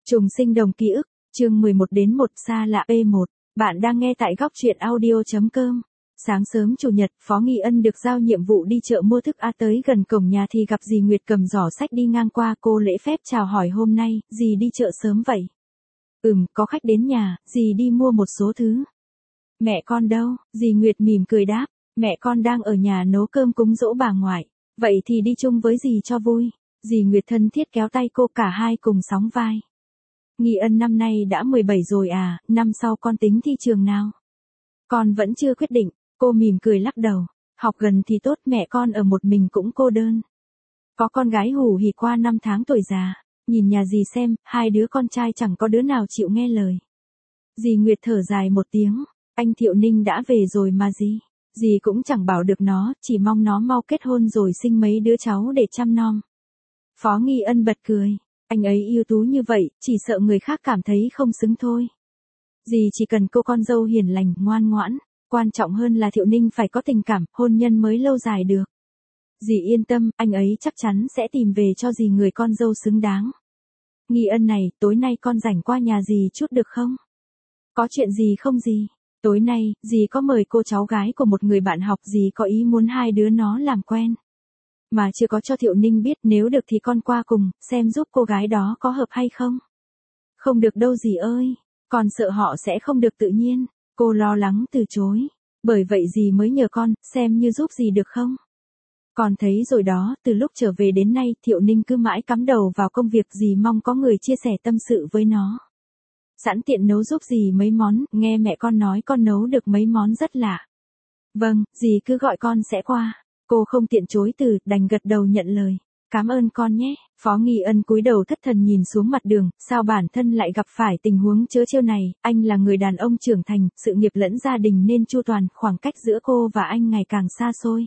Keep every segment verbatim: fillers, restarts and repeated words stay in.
Trùng sinh đồng ký ức, chương mười một đến một xa lạ P một, bạn đang nghe tại góc truyện audio.com. Sáng sớm chủ nhật, Phó Nghi Ân được giao nhiệm vụ đi chợ mua thức A, tới gần cổng nhà thì gặp dì Nguyệt cầm giỏ sách đi ngang qua. Cô lễ phép chào hỏi: hôm nay, dì đi chợ sớm vậy? Ừm, có khách đến nhà, dì đi mua một số thứ. Mẹ con đâu? Dì Nguyệt mỉm cười đáp: mẹ con đang ở nhà nấu cơm cúng giỗ bà ngoại. Vậy thì đi chung với dì cho vui. Dì Nguyệt thân thiết kéo tay cô, cả hai cùng sóng vai. Nghi Ân năm nay đã mười bảy rồi à, năm sau con tính thi trường nào? Con vẫn chưa quyết định, cô mỉm cười lắc đầu. Học gần thì tốt, mẹ con ở một mình cũng cô đơn. Có con gái hù hì qua năm tháng tuổi già, nhìn nhà dì xem, hai đứa con trai chẳng có đứa nào chịu nghe lời. Dì Nguyệt thở dài một tiếng, anh Thiệu Ninh đã về rồi mà dì. Dì cũng chẳng bảo được nó, chỉ mong nó mau kết hôn rồi sinh mấy đứa cháu để chăm nom. Phó Nghi Ân bật cười. Anh ấy ưu tú như vậy, chỉ sợ người khác cảm thấy không xứng thôi. Dì chỉ cần cô con dâu hiền lành, ngoan ngoãn. Quan trọng hơn là Thiệu Ninh phải có tình cảm, hôn nhân mới lâu dài được. Dì yên tâm, anh ấy chắc chắn sẽ tìm về cho dì người con dâu xứng đáng. Nghi Ân này, tối nay con rảnh qua nhà dì chút được không? Có chuyện gì không dì? Tối nay, dì có mời cô cháu gái của một người bạn học, dì có ý muốn hai đứa nó làm quen. Mà chưa có cho Thiệu Ninh biết, nếu được thì con qua cùng, xem giúp cô gái đó có hợp hay không. Không được đâu dì ơi, con sợ họ sẽ không được tự nhiên. Cô lo lắng từ chối. Bởi vậy dì mới nhờ con, xem như giúp dì được không. Con thấy rồi đó, từ lúc trở về đến nay, Thiệu Ninh cứ mãi cắm đầu vào công việc, dì mong có người chia sẻ tâm sự với nó. Sẵn tiện nấu giúp dì mấy món, nghe mẹ con nói con nấu được mấy món rất lạ. Vâng, dì cứ gọi con sẽ qua. Cô không tiện chối từ, đành gật đầu nhận lời. Cảm ơn con nhé. Phó Nghi Ân cúi đầu thất thần nhìn xuống mặt đường, sao bản thân lại gặp phải tình huống trớ trêu này. Anh là người đàn ông trưởng thành, sự nghiệp lẫn gia đình nên chu toàn, khoảng cách giữa cô và anh ngày càng xa xôi.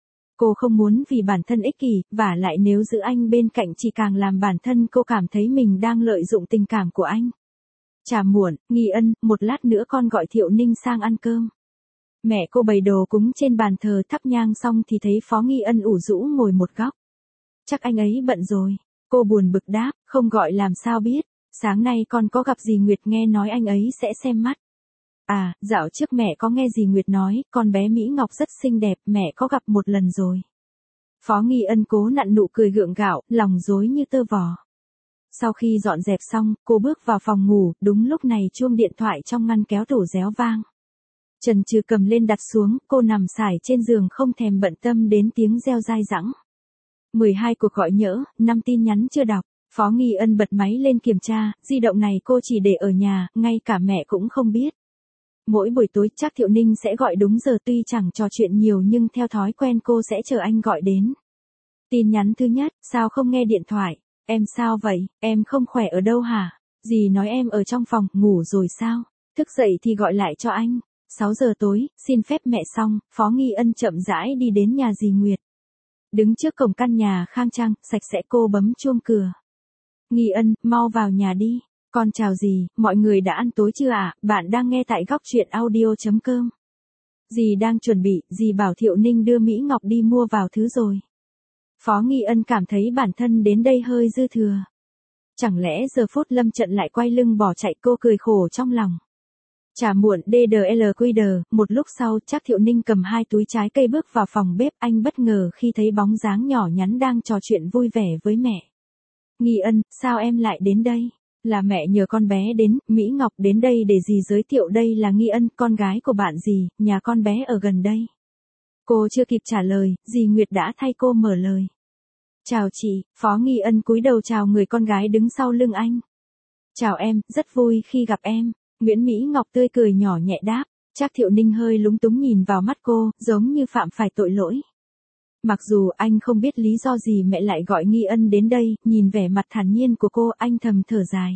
Cô không muốn vì bản thân ích kỷ, vả lại nếu giữ anh bên cạnh chỉ càng làm bản thân cô cảm thấy mình đang lợi dụng tình cảm của anh. Chả muộn, Nghi Ân, một lát nữa con gọi Thiệu Ninh sang ăn cơm. Mẹ cô bày đồ cúng trên bàn thờ, thắp nhang xong thì thấy Phó Nghi Ân ủ rũ ngồi một góc. Chắc anh ấy bận rồi. Cô buồn bực đáp, không gọi làm sao biết. Sáng nay con có gặp dì Nguyệt, nghe nói anh ấy sẽ xem mắt. À, dạo trước mẹ có nghe dì Nguyệt nói, con bé Mỹ Ngọc rất xinh đẹp, mẹ có gặp một lần rồi. Phó Nghi Ân cố nặn nụ cười gượng gạo, lòng rối như tơ vò. Sau khi dọn dẹp xong, cô bước vào phòng ngủ, đúng lúc này chuông điện thoại trong ngăn kéo tủ réo vang. Trần trừ cầm lên đặt xuống, cô nằm sải trên giường không thèm bận tâm đến tiếng reo dai dẳng. mười hai cuộc gọi nhỡ, năm tin nhắn chưa đọc. Phó Nghi Ân bật máy lên kiểm tra, di động này cô chỉ để ở nhà, ngay cả mẹ cũng không biết. Mỗi buổi tối chắc Thiệu Ninh sẽ gọi đúng giờ, tuy chẳng trò chuyện nhiều nhưng theo thói quen cô sẽ chờ anh gọi đến. Tin nhắn thứ nhất, sao không nghe điện thoại? Em sao vậy, em không khỏe ở đâu hả? Dì nói em ở trong phòng, ngủ rồi sao? Thức dậy thì gọi lại cho anh. sáu giờ tối, xin phép mẹ xong, Phó Nghi Ân chậm rãi đi đến nhà dì Nguyệt. Đứng trước cổng căn nhà khang trang, sạch sẽ, cô bấm chuông cửa. Nghi Ân, mau vào nhà đi. Con chào dì, mọi người đã ăn tối chưa ạ? À? Bạn đang nghe tại góc truyện audio.com. Dì đang chuẩn bị, dì bảo Thiệu Ninh đưa Mỹ Ngọc đi mua vào thứ rồi. Phó Nghi Ân cảm thấy bản thân đến đây hơi dư thừa. Chẳng lẽ giờ phút lâm trận lại quay lưng bỏ chạy, cô cười khổ trong lòng. Chả muộn, đê đờ lờ quy đờ, một lúc sau, chắc Thiệu Ninh cầm hai túi trái cây bước vào phòng bếp, anh bất ngờ khi thấy bóng dáng nhỏ nhắn đang trò chuyện vui vẻ với mẹ. Nghi Ân, sao em lại đến đây? Là mẹ nhờ con bé đến, Mỹ Ngọc đến đây để dì giới thiệu, đây là Nghi Ân, con gái của bạn dì, nhà con bé ở gần đây. Cô chưa kịp trả lời, dì Nguyệt đã thay cô mở lời. Chào chị. Phó Nghi Ân cúi đầu chào người con gái đứng sau lưng anh. Chào em, rất vui khi gặp em. Nguyễn Mỹ Ngọc tươi cười nhỏ nhẹ đáp. Trác Thiệu Ninh hơi lúng túng nhìn vào mắt cô, giống như phạm phải tội lỗi. Mặc dù anh không biết lý do gì mẹ lại gọi Nghi Ân đến đây, nhìn vẻ mặt thản nhiên của cô, anh thầm thở dài.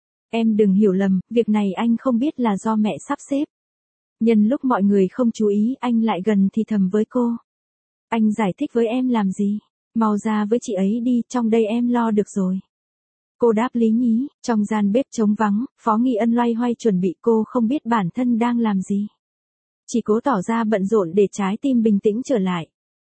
Em đừng hiểu lầm, việc này anh không biết là do mẹ sắp xếp. Nhân lúc mọi người không chú ý, anh lại gần thì thầm với cô. Anh giải thích với em làm gì? Mau ra với chị ấy đi, trong đây em lo được rồi. Cô đáp lý nhí, trong gian bếp trống vắng, Phó Nghi Ân loay hoay chuẩn bị, cô không biết bản thân đang làm gì. Chỉ cố tỏ ra bận rộn để trái tim bình tĩnh trở lại.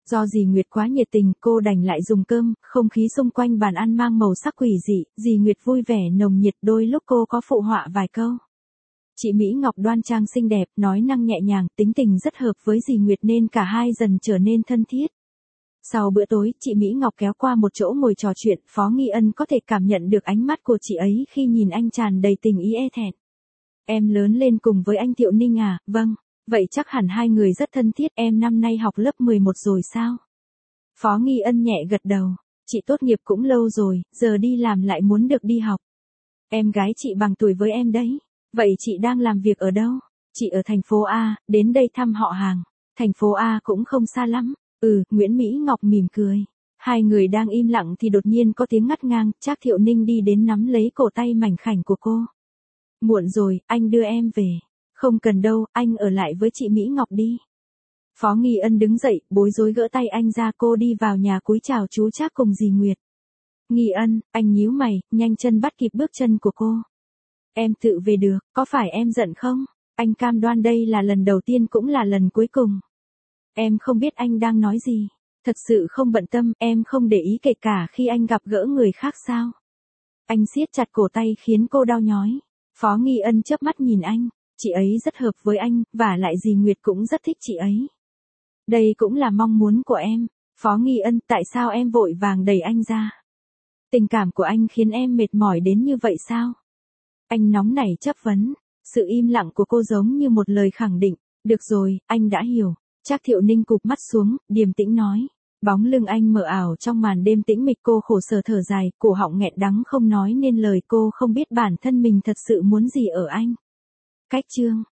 Do dì Nguyệt quá nhiệt tình, cô đành lại dùng cơm, không khí xung quanh bàn ăn mang màu sắc quỷ dị, dì Nguyệt vui vẻ nồng nhiệt, đôi lúc cô có phụ họa vài câu. Chị Mỹ Ngọc đoan trang xinh đẹp, nói năng nhẹ nhàng, tính tình rất hợp với dì Nguyệt nên cả hai dần trở nên thân thiết. Sau bữa tối, chị Mỹ Ngọc kéo qua một chỗ ngồi trò chuyện, Phó Nghi Ân có thể cảm nhận được ánh mắt của chị ấy khi nhìn anh tràn đầy tình ý e thẹn. Em lớn lên cùng với anh Thiệu Ninh à? Vâng. Vậy chắc hẳn hai người rất thân thiết, em năm nay học lớp mười một rồi sao? Phó Nghi Ân nhẹ gật đầu, chị tốt nghiệp cũng lâu rồi, giờ đi làm lại muốn được đi học. Em gái chị bằng tuổi với em đấy. Vậy chị đang làm việc ở đâu? Chị ở thành phố A, đến đây thăm họ hàng. Thành phố A cũng không xa lắm. Ừ, Nguyễn Mỹ Ngọc mỉm cười. Hai người đang im lặng thì đột nhiên có tiếng ngắt ngang, Trác Thiệu Ninh đi đến nắm lấy cổ tay mảnh khảnh của cô. Muộn rồi, anh đưa em về. Không cần đâu, anh ở lại với chị Mỹ Ngọc đi. Phó Nghi Ân đứng dậy, bối rối gỡ tay anh ra, cô đi vào nhà cúi chào chú Trác cùng dì Nguyệt. Nghi Ân, anh nhíu mày, nhanh chân bắt kịp bước chân của cô. Em tự về được, có phải em giận không? Anh cam đoan đây là lần đầu tiên cũng là lần cuối cùng. Em không biết anh đang nói gì. Thật sự không bận tâm, em không để ý kể cả khi anh gặp gỡ người khác sao? Anh siết chặt cổ tay khiến cô đau nhói. Phó Nghi Ân chớp mắt nhìn anh. Chị ấy rất hợp với anh, và lại dì Nguyệt cũng rất thích chị ấy. Đây cũng là mong muốn của em. Phó Nghi Ân, tại sao em vội vàng đẩy anh ra? Tình cảm của anh khiến em mệt mỏi đến như vậy sao? Anh nóng nảy chất vấn. Sự im lặng của cô giống như một lời khẳng định. Được rồi, anh đã hiểu. Trác Thiệu Ninh cụp mắt xuống, điềm tĩnh nói. Bóng lưng anh mờ ảo trong màn đêm tĩnh mịch, cô khổ sở thở dài, cổ họng nghẹn đắng không nói nên lời, cô không biết bản thân mình thật sự muốn gì ở anh. Cách chương